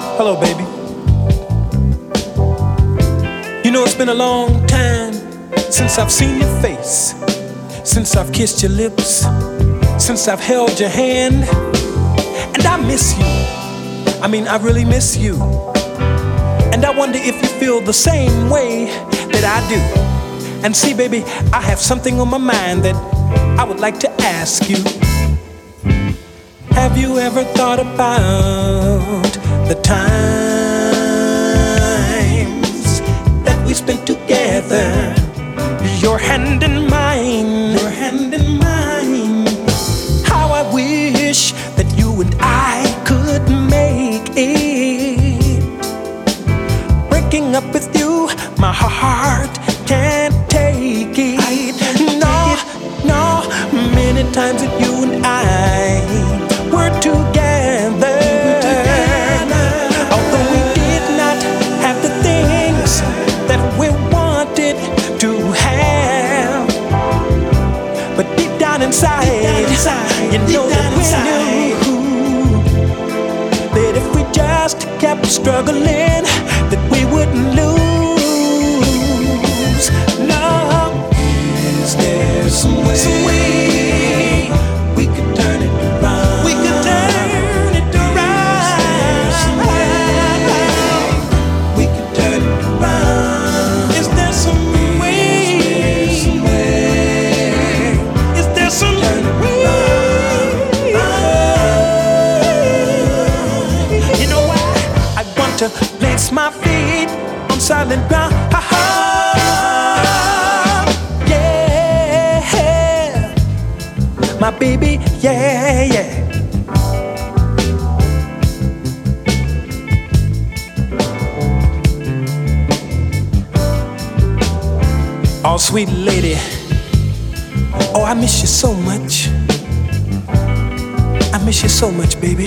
Hello, baby. You know it's been a long time since I've seen your face, since I've kissed your lips, since I've held your hand. And I miss you. I mean, I really miss you. And I wonder if you feel the same way that I do. And see, baby, I have something on my mind that I would like to ask you. Have you ever thought about the times that we spent together? Your hand in mine, your hand in mine. How I wish that you and I could make it. Breaking up with you, my heart can't take it. No, many times that you and I were together. Although we did not have the things that we wanted to have, but deep down inside, you know that we knew that if we just kept struggling, that we wouldn't lose. No, is there some way we could turn it around? We could turn it around. We could turn it around. Is there some way? Is there some way? You know why? I want to place my feet on solid ground. Yeah, my baby, yeah. Oh, sweet lady, oh, I miss you so much. I miss you so much, baby.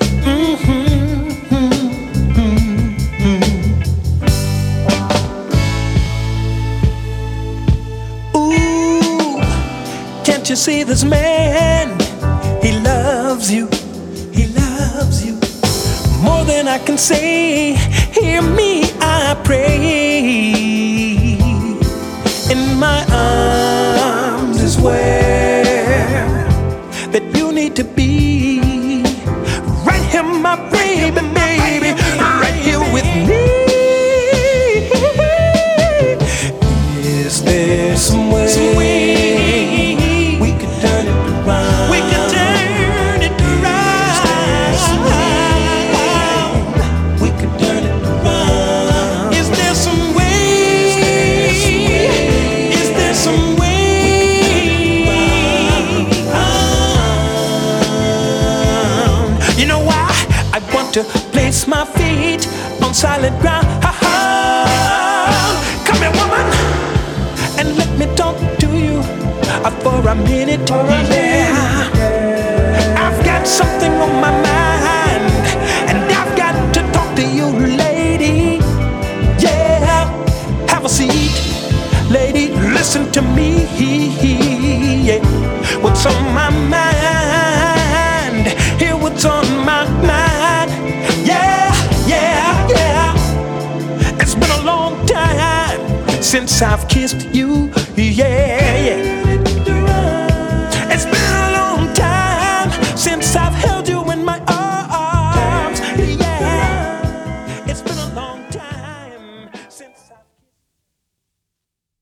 Ooh, can't you see this man? He loves you. He loves you more than I can say. Hear me, I pray. In my arms is where that you need to be. Right here, my baby, baby, right here with me. Is there some way we could turn it around? We could turn it around. We could turn it around. Is there some way? Is there some way? You know why? I want to place my feet on solid ground. Come here, woman, and let me talk to you for a minute. Yeah, I've got something on my mind, and I've got to talk to you, lady. Yeah, have a seat, lady. Listen to me. Yeah, what's on my mind? Hear what's on my mind. Yeah. It's been a long time since I've kissed